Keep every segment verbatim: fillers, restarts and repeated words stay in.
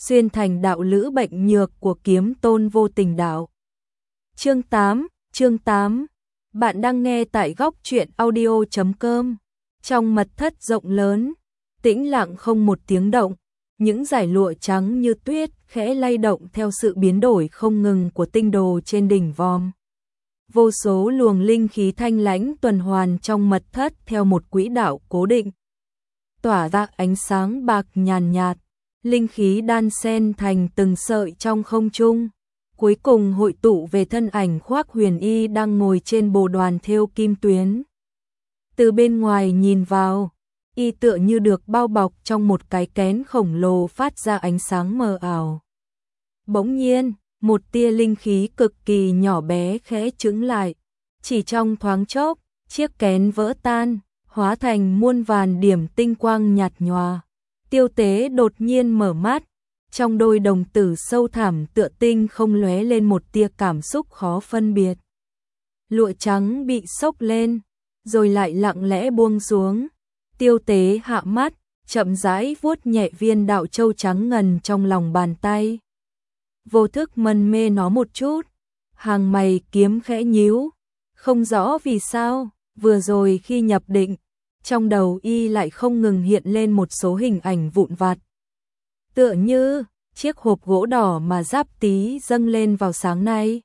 xuyên thành đạo lữ bệnh nhược của kiếm tôn vô tình đạo. Chương tám, chương tám. Bạn đang nghe tại góc truyện audio chấm com. Trong mật thất rộng lớn, tĩnh lặng không một tiếng động, những dải lụa trắng như tuyết khẽ lay động theo sự biến đổi không ngừng của tinh đồ trên đỉnh vòm. Vô số luồng linh khí thanh lãnh tuần hoàn trong mật thất theo một quỹ đạo cố định, tỏa ra ánh sáng bạc nhàn nhạt, linh khí đan xen thành từng sợi trong không trung, cuối cùng hội tụ về thân ảnh Khoác Huyền Y đang ngồi trên bồ đoàn thêu kim tuyến. Từ bên ngoài nhìn vào, y tựa như được bao bọc trong một cái kén khổng lồ phát ra ánh sáng mờ ảo. Bỗng nhiên, một tia linh khí cực kỳ nhỏ bé khẽ chững lại, chỉ trong thoáng chốc, chiếc kén vỡ tan, hóa thành muôn vàn điểm tinh quang nhạt nhòa. Tiêu Tế đột nhiên mở mắt, trong đôi đồng tử sâu thẳm tựa tinh không lóe lên một tia cảm xúc khó phân biệt. Lụa trắng bị xốc lên, rồi lại lặng lẽ buông xuống. Tiêu Tế hạ mắt, chậm rãi vuốt nhẹ viên đạo châu trắng ngần trong lòng bàn tay. Vô thức mân mê nó một chút, hàng mày kiếm khẽ nhíu, không rõ vì sao, vừa rồi khi nhập định, trong đầu y lại không ngừng hiện lên một số hình ảnh vụn vặt. Tựa như chiếc hộp gỗ đỏ mà Giáp Tý dâng lên vào sáng nay,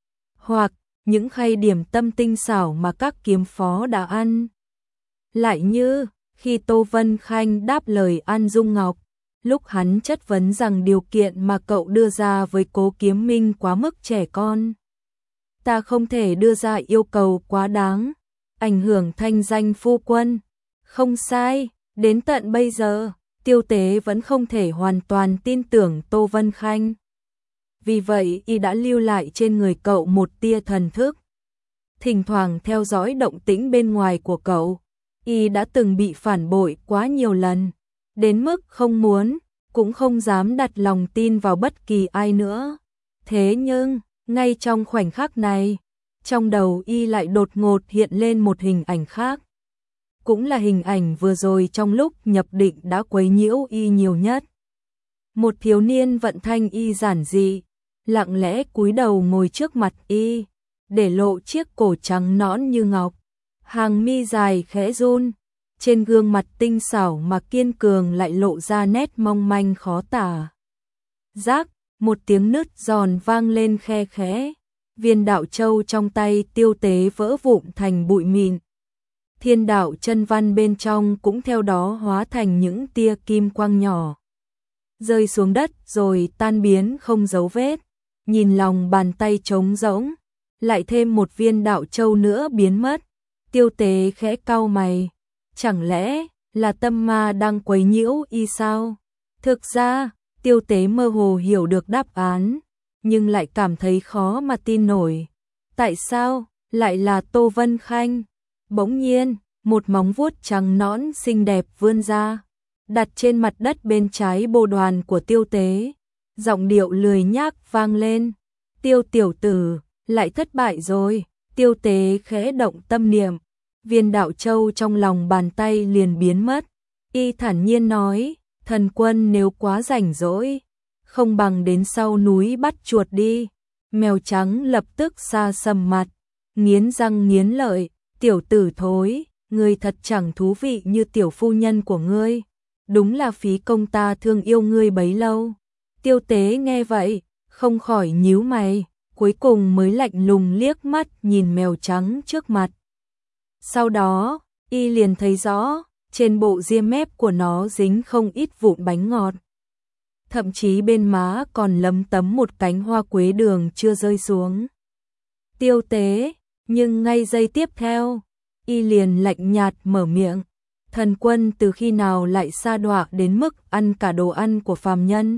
hoặc những khay điểm tâm tinh xảo mà các kiếm phó đã ăn. Lại như khi Tô Vân Khanh đáp lời An Dung Ngọc, lúc hắn chất vấn rằng điều kiện mà cậu đưa ra với Cố Kiếm Minh quá mức trẻ con. Ta không thể đưa ra yêu cầu quá đáng, ảnh hưởng thanh danh phu quân. Không sai, đến tận bây giờ, Tiêu Tế vẫn không thể hoàn toàn tin tưởng Tô Vân Khanh. Vì vậy y đã lưu lại trên người cậu một tia thần thức. Thỉnh thoảng theo dõi động tĩnh bên ngoài của cậu, y đã từng bị phản bội quá nhiều lần, đến mức không muốn, cũng không dám đặt lòng tin vào bất kỳ ai nữa. Thế nhưng, ngay trong khoảnh khắc này, trong đầu y lại đột ngột hiện lên một hình ảnh khác. Cũng là hình ảnh vừa rồi trong lúc nhập định đã quấy nhiễu y nhiều nhất. Một thiếu niên vận thanh y giản dị, lặng lẽ cúi đầu ngồi trước mặt y, để lộ chiếc cổ trắng nõn như ngọc, hàng mi dài khẽ run, trên gương mặt tinh xảo mà kiên cường lại lộ ra nét mong manh khó tả. Rác, một tiếng nứt giòn vang lên khe khẽ, viên đạo châu trong tay Tiêu Tế vỡ vụn thành bụi mịn. Thiên đạo chân văn bên trong cũng theo đó hóa thành những tia kim quang nhỏ, rơi xuống đất rồi tan biến không dấu vết. Nhìn lòng bàn tay trống rỗng, lại thêm một viên đạo châu nữa biến mất. Tiêu Tế khẽ cau mày, chẳng lẽ là tâm ma đang quấy nhiễu y sao? Thực ra, Tiêu Tế mơ hồ hiểu được đáp án, nhưng lại cảm thấy khó mà tin nổi. Tại sao lại là Tô Vân Khanh? Bỗng nhiên, một móng vuốt trắng nõn xinh đẹp vươn ra, đặt trên mặt đất bên trái bồ đoàn của Tiêu Tế. Giọng điệu lười nhác vang lên. Tiêu tiểu tử, lại thất bại rồi. Tiêu Tế khẽ động tâm niệm, viên đạo châu trong lòng bàn tay liền biến mất. Y thản nhiên nói, thần quân nếu quá rảnh rỗi, không bằng đến sau núi bắt chuột đi. Mèo trắng lập tức sa sầm mặt, nghiến răng nghiến lợi, tiểu tử thối, ngươi thật chẳng thú vị như tiểu phu nhân của ngươi, đúng là phí công ta thương yêu ngươi bấy lâu. Tiêu Tế nghe vậy, không khỏi nhíu mày, cuối cùng mới lạnh lùng liếc mắt nhìn mèo trắng trước mặt. Sau đó, y liền thấy rõ, trên bộ ria mép của nó dính không ít vụn bánh ngọt. Thậm chí bên má còn lấm tấm một cánh hoa quế đường chưa rơi xuống. Tiêu Tế, nhưng ngay giây tiếp theo, y liền lạnh nhạt mở miệng, thần quân từ khi nào lại sa đọa đến mức ăn cả đồ ăn của phàm nhân?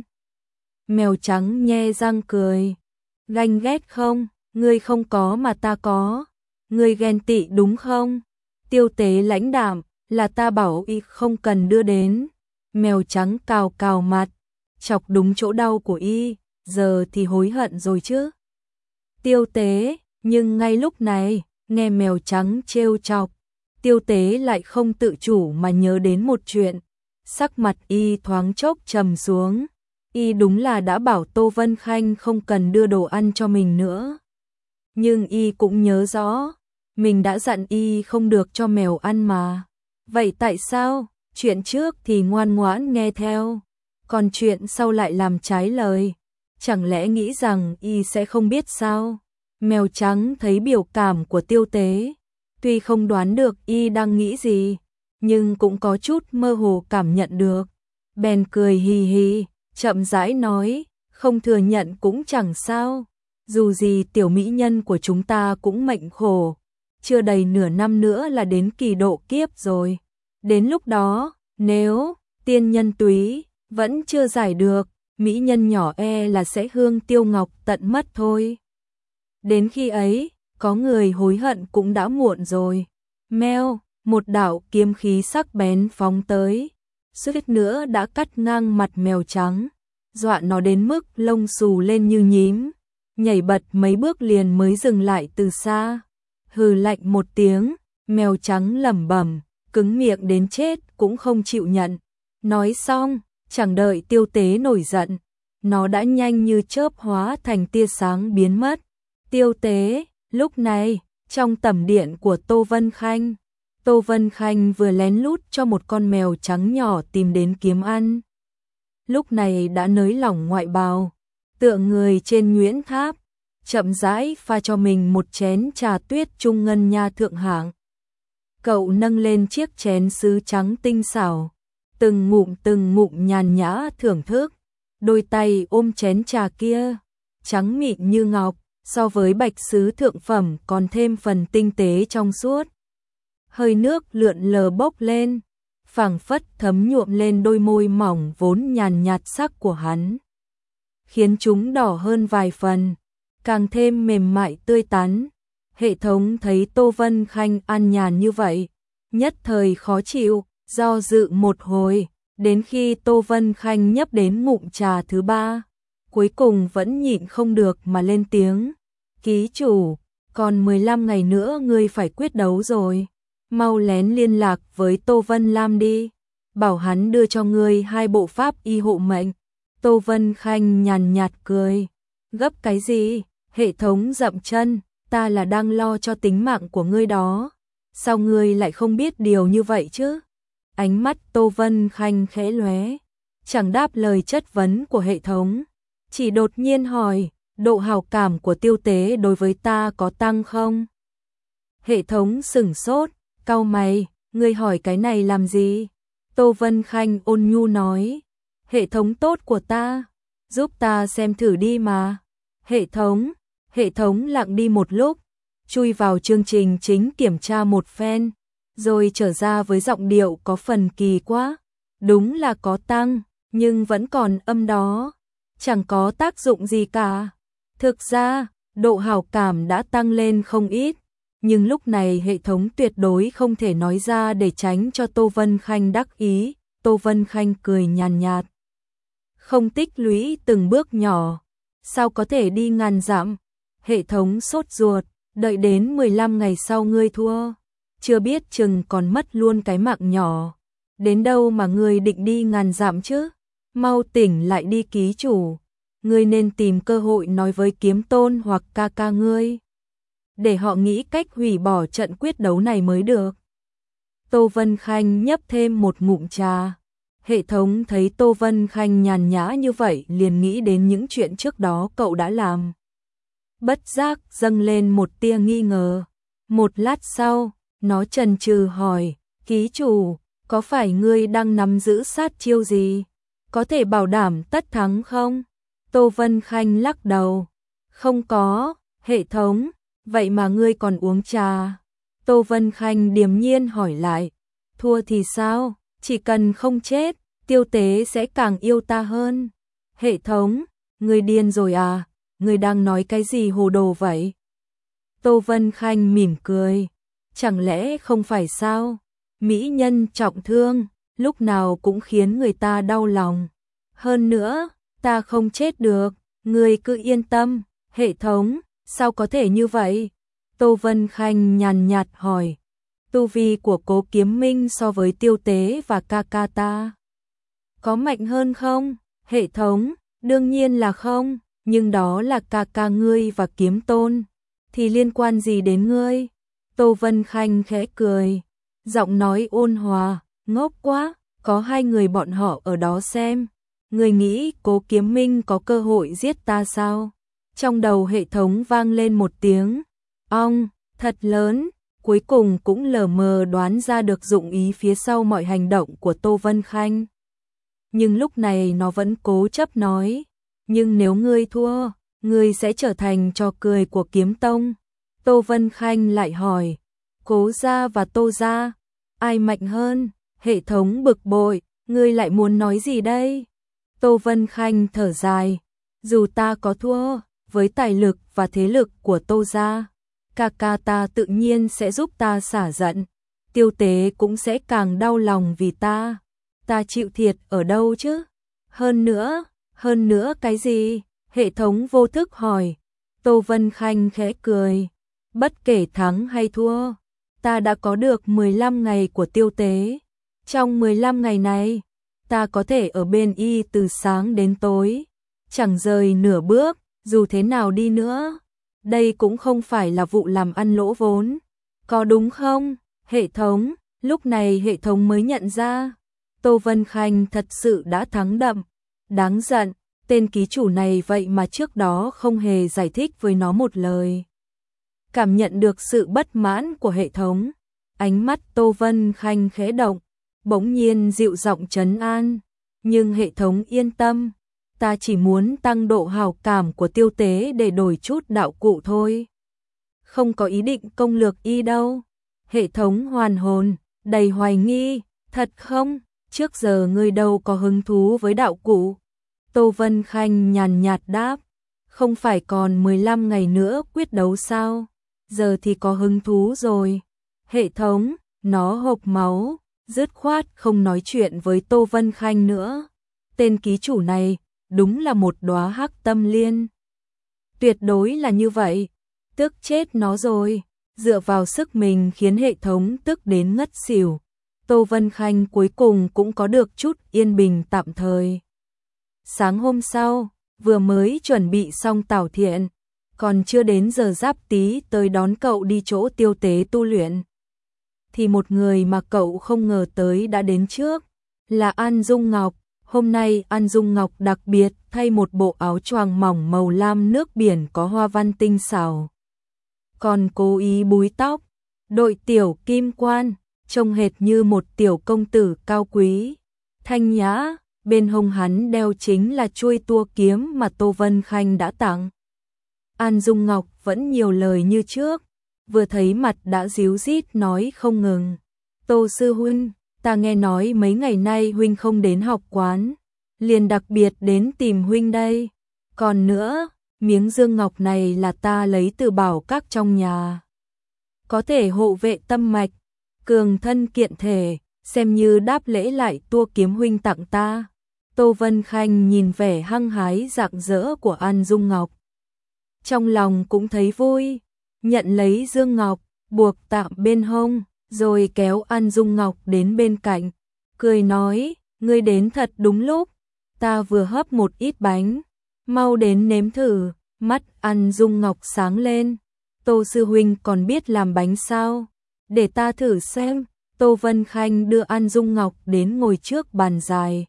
Mèo trắng nhe răng cười, ganh ghét không, ngươi không có mà ta có, ngươi ghen tị đúng không? Tiêu Tế lãnh đạm, là ta bảo y không cần đưa đến. Mèo trắng cào cào mặt, chọc đúng chỗ đau của y, giờ thì hối hận rồi chứ. Tiêu Tế, nhưng ngay lúc này, nghe mèo trắng trêu chọc, Tiêu Tế lại không tự chủ mà nhớ đến một chuyện, sắc mặt y thoáng chốc trầm xuống. Y đúng là đã bảo Tô Vân Khanh không cần đưa đồ ăn cho mình nữa. Nhưng Y cũng nhớ rõ, mình đã dặn Y không được cho mèo ăn mà. Vậy tại sao, chuyện trước thì ngoan ngoãn nghe theo, còn chuyện sau lại làm trái lời? Chẳng lẽ nghĩ rằng Y sẽ không biết sao? Mèo trắng thấy biểu cảm của Tiêu Tế, tuy không đoán được Y đang nghĩ gì, nhưng cũng có chút mơ hồ cảm nhận được. Bèn cười hì hì, chậm rãi nói, không thừa nhận cũng chẳng sao. Dù gì tiểu mỹ nhân của chúng ta cũng mệnh khổ, chưa đầy nửa năm nữa là đến kỳ độ kiếp rồi. Đến lúc đó, nếu tiên nhân túy vẫn chưa giải được, mỹ nhân nhỏ e là sẽ hương tiêu ngọc tận mất thôi. Đến khi ấy, có người hối hận cũng đã muộn rồi. Meo, một đạo kiếm khí sắc bén phóng tới, suýt nữa đã cắt ngang mặt mèo trắng, dọa nó đến mức lông xù lên như nhím, nhảy bật mấy bước liền mới dừng lại từ xa. Hừ lạnh một tiếng, mèo trắng lẩm bẩm, cứng miệng đến chết cũng không chịu nhận. Nói xong, chẳng đợi Tiêu Tế nổi giận, nó đã nhanh như chớp hóa thành tia sáng biến mất. Tiêu Tế, lúc này, trong tẩm điện của Tô Vân Khanh, Tô Vân Khanh vừa lén lút cho một con mèo trắng nhỏ tìm đến kiếm ăn. Lúc này đã nới lỏng ngoại bào, tựa người trên Nguyễn Tháp, chậm rãi pha cho mình một chén trà tuyết trung ngân nha thượng hạng. Cậu nâng lên chiếc chén sứ trắng tinh xảo, từng ngụm từng ngụm nhàn nhã thưởng thức, đôi tay ôm chén trà kia, trắng mịn như ngọc, so với bạch sứ thượng phẩm còn thêm phần tinh tế trong suốt. Hơi nước lượn lờ bốc lên, phảng phất thấm nhuộm lên đôi môi mỏng vốn nhàn nhạt sắc của hắn, khiến chúng đỏ hơn vài phần, càng thêm mềm mại tươi tắn. Hệ thống thấy Tô Vân Khanh an nhàn như vậy, nhất thời khó chịu, do dự một hồi, đến khi Tô Vân Khanh nhấp đến ngụm trà thứ ba, cuối cùng vẫn nhịn không được mà lên tiếng. Ký chủ, còn mười lăm ngày nữa ngươi phải quyết đấu rồi, mau lén liên lạc với Tô Vân Lam đi, bảo hắn đưa cho ngươi hai bộ pháp y hộ mệnh. Tô Vân Khanh nhàn nhạt cười, gấp cái gì? Hệ thống dậm chân, ta là đang lo cho tính mạng của ngươi đó, sao ngươi lại không biết điều như vậy chứ? Ánh mắt Tô Vân Khanh khẽ lóe, chẳng đáp lời chất vấn của hệ thống, chỉ đột nhiên hỏi, độ hảo cảm của Tiêu Tế đối với ta có tăng không? Hệ thống sửng sốt, cau mày, ngươi hỏi cái này làm gì? Tô Vân Khanh ôn nhu nói, hệ thống tốt của ta, giúp ta xem thử đi mà. Hệ thống, hệ thống lặng đi một lúc, chui vào chương trình chính kiểm tra một phen, rồi trở ra với giọng điệu có phần kỳ quá. Đúng là có tăng, nhưng vẫn còn âm đó, chẳng có tác dụng gì cả. Thực ra, độ hảo cảm đã tăng lên không ít, nhưng lúc này hệ thống tuyệt đối không thể nói ra để tránh cho Tô Vân Khanh đắc ý. Tô Vân Khanh cười nhàn nhạt, không tích lũy từng bước nhỏ, sao có thể đi ngàn dặm? Hệ thống sốt ruột, đợi đến mười lăm ngày sau ngươi thua, chưa biết chừng còn mất luôn cái mạng nhỏ. Đến đâu mà ngươi định đi ngàn dặm chứ? Mau tỉnh lại đi ký chủ, ngươi nên tìm cơ hội nói với Kiếm Tôn hoặc ca ca ngươi, để họ nghĩ cách hủy bỏ trận quyết đấu này mới được. Tô Vân Khanh nhấp thêm một ngụm trà. Hệ thống thấy Tô Vân Khanh nhàn nhã như vậy liền nghĩ đến những chuyện trước đó cậu đã làm. Bất giác dâng lên một tia nghi ngờ. Một lát sau, nó chần chừ hỏi, ký chủ, có phải ngươi đang nắm giữ sát chiêu gì? Có thể bảo đảm tất thắng không? Tô Vân Khanh lắc đầu. Không có, hệ thống, vậy mà ngươi còn uống trà. Tô Vân Khanh điềm nhiên hỏi lại, thua thì sao? Chỉ cần không chết, Tiêu Tế sẽ càng yêu ta hơn. Hệ thống, ngươi điên rồi à? Ngươi đang nói cái gì hồ đồ vậy? Tô Vân Khanh mỉm cười, chẳng lẽ không phải sao? Mỹ nhân trọng thương, lúc nào cũng khiến người ta đau lòng. Hơn nữa, ta không chết được, ngươi cứ yên tâm. Hệ thống, sao có thể như vậy? Tô Vân Khanh nhàn nhạt hỏi, tu vi của Cố Kiếm Minh so với Tiêu Tế và ca ca ta có mạnh hơn không? Hệ thống, Đương nhiên là không, nhưng đó là ca ca ngươi và Kiếm Tôn, thì liên quan gì đến ngươi? Tô Vân Khanh khẽ cười, giọng nói ôn hòa, ngốc quá, có hai người bọn họ ở đó xem. Ngươi nghĩ Cố Kiếm Minh có cơ hội giết ta sao? Trong đầu hệ thống vang lên một tiếng ong thật lớn, cuối cùng cũng lờ mờ đoán ra được dụng ý phía sau mọi hành động của Tô Vân Khanh. Nhưng lúc này nó vẫn cố chấp nói, nhưng nếu ngươi thua, ngươi sẽ trở thành trò cười của Kiếm Tông. Tô Vân Khanh lại hỏi, Cố gia và Tô gia, ai mạnh hơn? Hệ thống bực bội, ngươi lại muốn nói gì đây? Tô Vân Khanh thở dài, dù ta có thua, với tài lực và thế lực của Tô gia, ca ca ta tự nhiên sẽ giúp ta xả giận, Tiêu Tế cũng sẽ càng đau lòng vì ta. Ta chịu thiệt ở đâu chứ? Hơn nữa, hơn nữa cái gì? Hệ thống vô thức hỏi. Tô Vân Khanh khẽ cười, bất kể thắng hay thua, ta đã có được mười lăm ngày của Tiêu Tế. Trong mười lăm ngày này, ta có thể ở bên y từ sáng đến tối, chẳng rời nửa bước, dù thế nào đi nữa. Đây cũng không phải là vụ làm ăn lỗ vốn, có đúng không? Hệ thống, lúc này hệ thống mới nhận ra, Tô Vân Khanh thật sự đã thắng đậm. Đáng giận, tên ký chủ này vậy mà trước đó không hề giải thích với nó một lời. Cảm nhận được sự bất mãn của hệ thống, ánh mắt Tô Vân Khanh khẽ động, bỗng nhiên dịu giọng trấn an, nhưng hệ thống yên tâm, ta chỉ muốn tăng độ hào cảm của Tiêu Tế để đổi chút đạo cụ thôi. Không có ý định công lược y đâu. Hệ thống hoàn hồn, đầy hoài nghi, thật không? Trước giờ ngươi đâu có hứng thú với đạo cụ. Tô Vân Khanh nhàn nhạt đáp, không phải còn mười lăm ngày nữa quyết đấu sao? Giờ thì có hứng thú rồi. Hệ thống, nó hộc máu, dứt khoát không nói chuyện với Tô Vân Khanh nữa. Tên ký chủ này, đúng là một đóa hắc tâm liên. Tuyệt đối là như vậy, tức chết nó rồi. Dựa vào sức mình khiến hệ thống tức đến ngất xỉu. Tô Vân Khanh cuối cùng cũng có được chút yên bình tạm thời. Sáng hôm sau, vừa mới chuẩn bị xong Tào Thiện, còn chưa đến giờ Giáp Tý tới đón cậu đi chỗ Tiêu Tế tu luyện, thì một người mà cậu không ngờ tới đã đến trước, là An Dung Ngọc. Hôm nay An Dung Ngọc đặc biệt thay một bộ áo choàng mỏng màu lam nước biển có hoa văn tinh xảo, còn cố ý búi tóc, đội tiểu kim quan, trông hệt như một tiểu công tử cao quý, thanh nhã. Bên hông hắn đeo chính là chuôi tua kiếm mà Tô Vân Khanh đã tặng. An Dung Ngọc vẫn nhiều lời như trước, vừa thấy mặt đã díu dít nói không ngừng. Tô sư huynh, ta nghe nói mấy ngày nay huynh không đến học quán, liền đặc biệt đến tìm huynh đây. Còn nữa, miếng dương ngọc này là ta lấy từ bảo các trong nhà, có thể hộ vệ tâm mạch, cường thân kiện thể, xem như đáp lễ lại tua kiếm huynh tặng ta. Tô Vân Khanh nhìn vẻ hăng hái rạng rỡ của An Dung Ngọc, trong lòng cũng thấy vui, nhận lấy dương ngọc, buộc tạm bên hông, rồi kéo An Dung Ngọc đến bên cạnh, cười nói, ngươi đến thật đúng lúc, ta vừa hấp một ít bánh, mau đến nếm thử. Mắt An Dung Ngọc sáng lên, Tô sư huynh còn biết làm bánh sao? Để ta thử xem. Tô Vân Khanh đưa An Dung Ngọc đến ngồi trước bàn dài,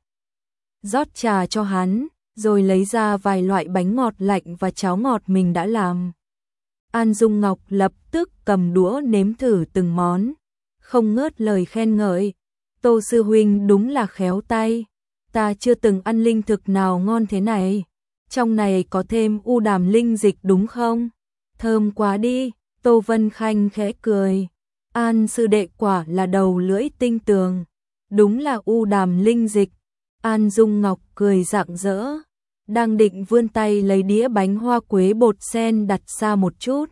rót trà cho hắn, rồi lấy ra vài loại bánh ngọt lạnh và cháo ngọt mình đã làm. An Dung Ngọc lập tức cầm đũa nếm thử từng món, không ngớt lời khen ngợi. Tô sư huynh đúng là khéo tay, ta chưa từng ăn linh thực nào ngon thế này. Trong này có thêm u đàm linh dịch đúng không? Thơm quá đi. Tô Vân Khanh khẽ cười. An sư đệ quả là đầu lưỡi tinh tường, đúng là u đàm linh dịch. An Dung Ngọc cười rạng rỡ, đang định vươn tay lấy đĩa bánh hoa quế bột sen đặt xa một chút.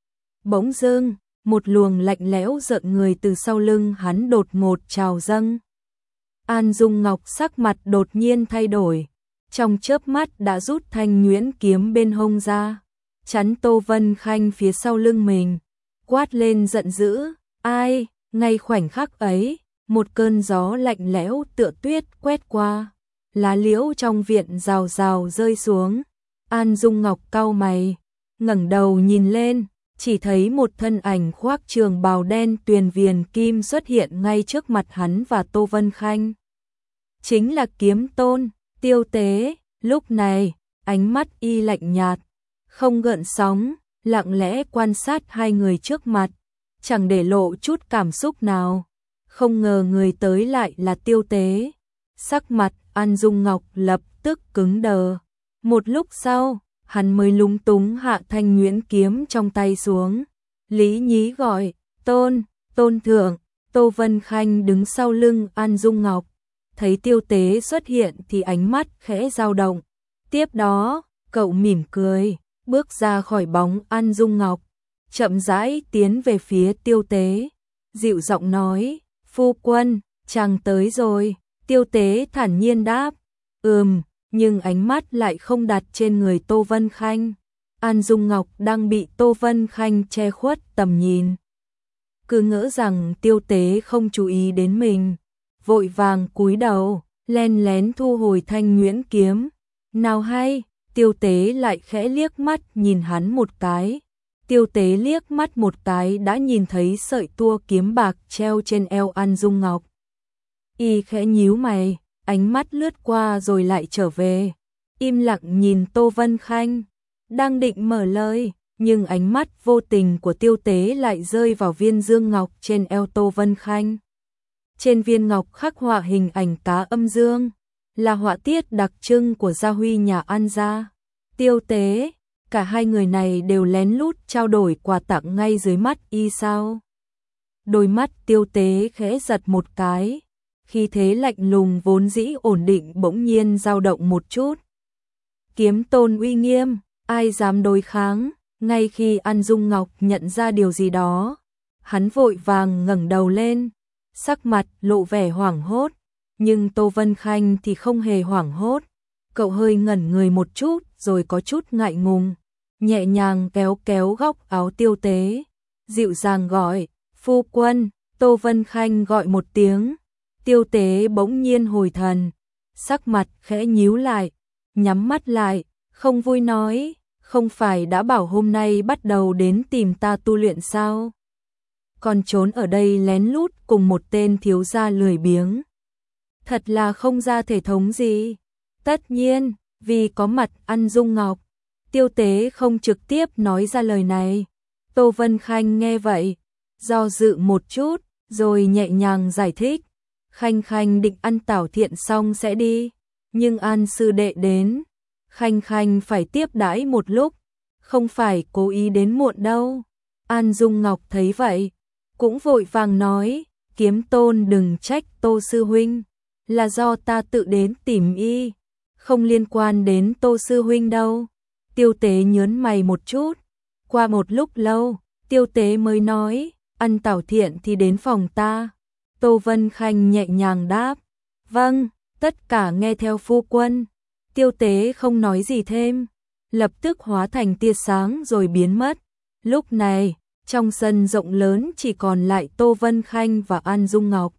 Bỗng dưng, một luồng lạnh lẽo rợn người từ sau lưng hắn đột ngột trào dâng. An Dung Ngọc sắc mặt đột nhiên thay đổi, trong chớp mắt đã rút thanh nhuyễn kiếm bên hông ra, chắn Tô Vân Khanh phía sau lưng mình, quát lên giận dữ. Ai? Ngay khoảnh khắc ấy, một cơn gió lạnh lẽo tựa tuyết quét qua, lá liễu trong viện rào rào rơi xuống. An Dung Ngọc cau mày, ngẩng đầu nhìn lên, chỉ thấy một thân ảnh khoác trường bào đen tuyền viền kim xuất hiện ngay trước mặt hắn và Tô Vân Khanh. Chính là Kiếm Tôn, Tiêu Tế. Lúc này, ánh mắt y lạnh nhạt, không gợn sóng, lặng lẽ quan sát hai người trước mặt, chẳng để lộ chút cảm xúc nào. Không ngờ người tới lại là Tiêu Tế. Sắc mặt An Dung Ngọc lập tức cứng đờ. Một lúc sau, hắn mới lúng túng hạ thanh nhuyễn kiếm trong tay xuống. Lý Nhí gọi, Tôn, Tôn thượng. Tô Vân Khanh đứng sau lưng An Dung Ngọc, thấy Tiêu Tế xuất hiện thì ánh mắt khẽ dao động. Tiếp đó, cậu mỉm cười, bước ra khỏi bóng An Dung Ngọc, chậm rãi tiến về phía Tiêu Tế, dịu giọng nói, phu quân, chàng tới rồi. Tiêu Tế thản nhiên đáp, ừm, nhưng ánh mắt lại không đặt trên người Tô Vân Khanh. An Dung Ngọc đang bị Tô Vân Khanh che khuất tầm nhìn, cứ ngỡ rằng Tiêu Tế không chú ý đến mình, vội vàng cúi đầu, len lén thu hồi thanh nhuyễn kiếm. Nào hay, Tiêu Tế lại khẽ liếc mắt nhìn hắn một cái. Tiêu Tế liếc mắt một cái đã nhìn thấy sợi tua kiếm bạc treo trên eo An Dung Ngọc. Y khẽ nhíu mày, ánh mắt lướt qua rồi lại trở về, im lặng nhìn Tô Vân Khanh, đang định mở lời, nhưng ánh mắt vô tình của Tiêu Tế lại rơi vào viên dương ngọc trên eo Tô Vân Khanh. Trên viên ngọc khắc họa hình ảnh cá âm dương, là họa tiết đặc trưng của gia huy nhà An gia. Tiêu Tế, cả hai người này đều lén lút trao đổi quà tặng ngay dưới mắt y sao? Đôi mắt Tiêu Tế khẽ giật một cái, khi thế lạnh lùng vốn dĩ ổn định bỗng nhiên dao động một chút. Kiếm Tôn uy nghiêm, ai dám đối kháng? Ngay khi An Dung Ngọc nhận ra điều gì đó, hắn vội vàng ngẩng đầu lên, sắc mặt lộ vẻ hoảng hốt, nhưng Tô Vân Khanh thì không hề hoảng hốt. Cậu hơi ngẩn người một chút rồi có chút ngại ngùng, nhẹ nhàng kéo kéo góc áo Tiêu Tế, dịu dàng gọi, phu quân. Tô Vân Khanh gọi một tiếng, Tiêu Tế bỗng nhiên hồi thần, sắc mặt khẽ nhíu lại, nhắm mắt lại, không vui nói, không phải đã bảo hôm nay bắt đầu đến tìm ta tu luyện sao? Còn trốn ở đây lén lút cùng một tên thiếu gia lười biếng. Thật là không ra thể thống gì. Tất nhiên, vì có mặt An Dung Ngọc, Tiêu Tế không trực tiếp nói ra lời này. Tô Vân Khanh nghe vậy, do dự một chút, rồi nhẹ nhàng giải thích. Khanh Khanh định ăn tảo thiện xong sẽ đi, nhưng An sư đệ đến, Khanh Khanh phải tiếp đãi một lúc, không phải cố ý đến muộn đâu. An Dung Ngọc thấy vậy, cũng vội vàng nói, Kiếm Tôn đừng trách Tô sư huynh, là do ta tự đến tìm y, không liên quan đến Tô sư huynh đâu. Tiêu Tế nhớn mày một chút, qua một lúc lâu, Tiêu Tế mới nói, ăn tảo thiện thì đến phòng ta. Tô Vân Khanh nhẹ nhàng đáp, vâng, tất cả nghe theo phu quân. Tiêu Tế không nói gì thêm, lập tức hóa thành tia sáng rồi biến mất. Lúc này, trong sân rộng lớn chỉ còn lại Tô Vân Khanh và An Dung Ngọc.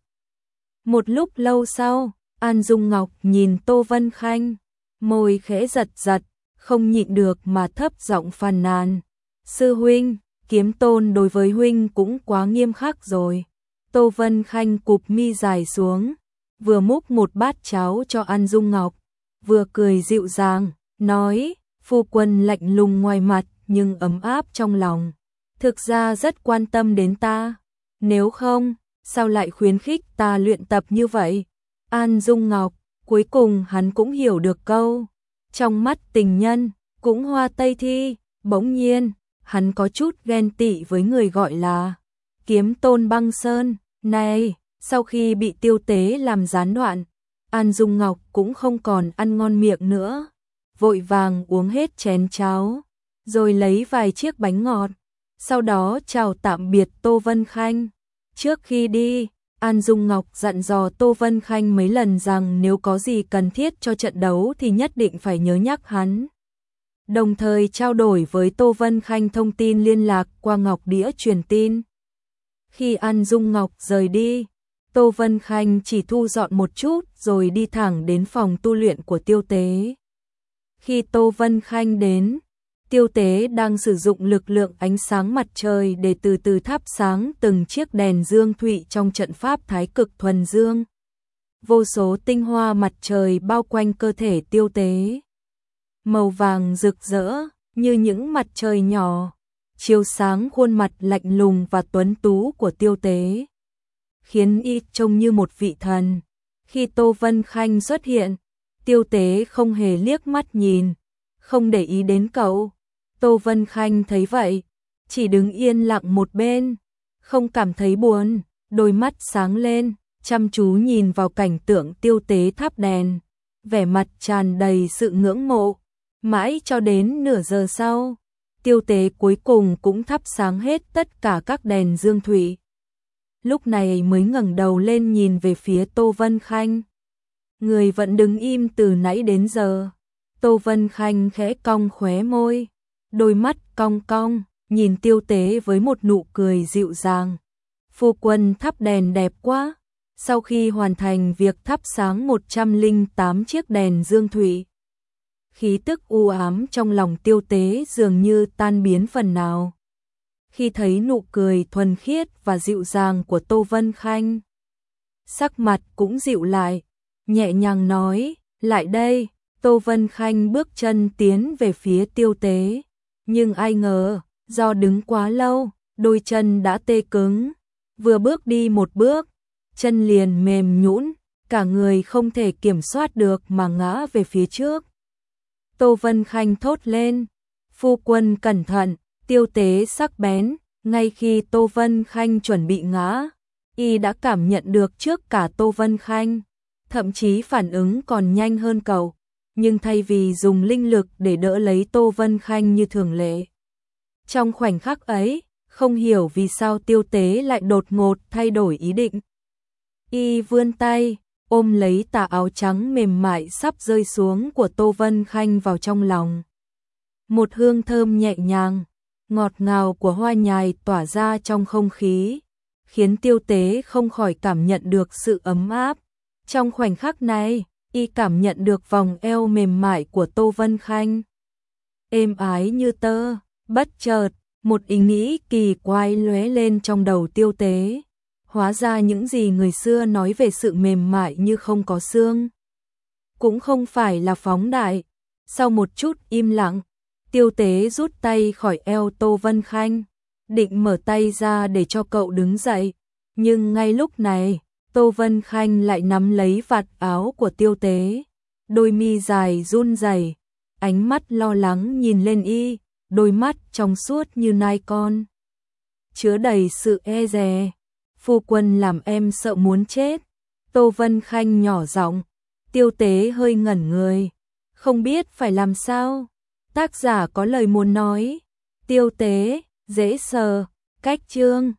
Một lúc lâu sau, An Dung Ngọc nhìn Tô Vân Khanh, môi khẽ giật giật, không nhịn được mà thấp giọng phàn nàn. Sư huynh, Kiếm Tôn đối với huynh cũng quá nghiêm khắc rồi. Tô Vân Khanh cụp mi dài xuống, vừa múc một bát cháo cho An Dung Ngọc, vừa cười dịu dàng, nói, phu quân lạnh lùng ngoài mặt nhưng ấm áp trong lòng, thực ra rất quan tâm đến ta, nếu không, sao lại khuyến khích ta luyện tập như vậy? An Dung Ngọc, cuối cùng hắn cũng hiểu được câu, trong mắt tình nhân, cũng hoa tây thi. Bỗng nhiên, hắn có chút ghen tị với người gọi là Kiếm Tôn Băng Sơn. Này, sau khi bị Tiêu Tế làm gián đoạn, An Dung Ngọc cũng không còn ăn ngon miệng nữa, vội vàng uống hết chén cháo, rồi lấy vài chiếc bánh ngọt, sau đó chào tạm biệt Tô Vân Khanh. Trước khi đi, An Dung Ngọc dặn dò Tô Vân Khanh mấy lần rằng nếu có gì cần thiết cho trận đấu thì nhất định phải nhớ nhắc hắn. Đồng thời trao đổi với Tô Vân Khanh thông tin liên lạc qua ngọc đĩa truyền tin. Khi An Dung Ngọc rời đi, Tô Vân Khanh chỉ thu dọn một chút rồi đi thẳng đến phòng tu luyện của Tiêu Tế. Khi Tô Vân Khanh đến, Tiêu Tế đang sử dụng lực lượng ánh sáng mặt trời để từ từ thắp sáng từng chiếc đèn dương thủy trong trận pháp Thái Cực Thuần Dương. Vô số tinh hoa mặt trời bao quanh cơ thể Tiêu Tế. Màu vàng rực rỡ như những mặt trời nhỏ, chiếu sáng khuôn mặt lạnh lùng và tuấn tú của Tiêu Tế, khiến y trông như một vị thần. Khi Tô Vân Khanh xuất hiện, Tiêu Tế không hề liếc mắt nhìn, không để ý đến cậu. Tô Vân Khanh thấy vậy, chỉ đứng yên lặng một bên, không cảm thấy buồn, đôi mắt sáng lên, chăm chú nhìn vào cảnh tượng Tiêu Tế thắp đèn, vẻ mặt tràn đầy sự ngưỡng mộ. Mãi cho đến nửa giờ sau, Tiêu Tế cuối cùng cũng thắp sáng hết tất cả các đèn dương thủy. Lúc này mới ngẩng đầu lên nhìn về phía Tô Vân Khanh. Người vẫn đứng im từ nãy đến giờ. Tô Vân Khanh khẽ cong khóe môi, đôi mắt cong cong, nhìn Tiêu Tế với một nụ cười dịu dàng. Phu quân thắp đèn đẹp quá. Sau khi hoàn thành việc thắp sáng một trăm lẻ tám chiếc đèn dương thủy, khí tức u ám trong lòng Tiêu Tế dường như tan biến phần nào. Khi thấy nụ cười thuần khiết và dịu dàng của Tô Vân Khanh, sắc mặt cũng dịu lại, nhẹ nhàng nói, lại đây. Tô Vân Khanh bước chân tiến về phía Tiêu Tế, nhưng ai ngờ, do đứng quá lâu, đôi chân đã tê cứng, vừa bước đi một bước, chân liền mềm nhũn, cả người không thể kiểm soát được mà ngã về phía trước. Tô Vân Khanh thốt lên, phu quân cẩn thận. Tiêu Tế sắc bén, ngay khi Tô Vân Khanh chuẩn bị ngã, y đã cảm nhận được trước cả Tô Vân Khanh, thậm chí phản ứng còn nhanh hơn cậu, nhưng thay vì dùng linh lực để đỡ lấy Tô Vân Khanh như thường lệ. Trong khoảnh khắc ấy, không hiểu vì sao Tiêu Tế lại đột ngột thay đổi ý định. Y vươn tay, ôm lấy tà áo trắng mềm mại sắp rơi xuống của Tô Vân Khanh vào trong lòng. Một hương thơm nhẹ nhàng, ngọt ngào của hoa nhài tỏa ra trong không khí, khiến Tiêu Tế không khỏi cảm nhận được sự ấm áp. Trong khoảnh khắc này, y cảm nhận được vòng eo mềm mại của Tô Vân Khanh, êm ái như tơ. Bất chợt, một ý nghĩ kỳ quái lóe lên trong đầu Tiêu Tế. Hóa ra những gì người xưa nói về sự mềm mại như không có xương, cũng không phải là phóng đại. Sau một chút im lặng, Tiêu Tế rút tay khỏi eo Tô Vân Khanh, định mở tay ra để cho cậu đứng dậy, nhưng ngay lúc này, Tô Vân Khanh lại nắm lấy vạt áo của Tiêu Tế, đôi mi dài run rẩy, ánh mắt lo lắng nhìn lên y, đôi mắt trong suốt như nai con, chứa đầy sự e dè. Phu quân làm em sợ muốn chết. Tô Vân Khanh nhỏ giọng. Tiêu Tế hơi ngẩn người, không biết phải làm sao. Tác giả có lời muốn nói. Tiêu Tế, dễ sờ, cách chương.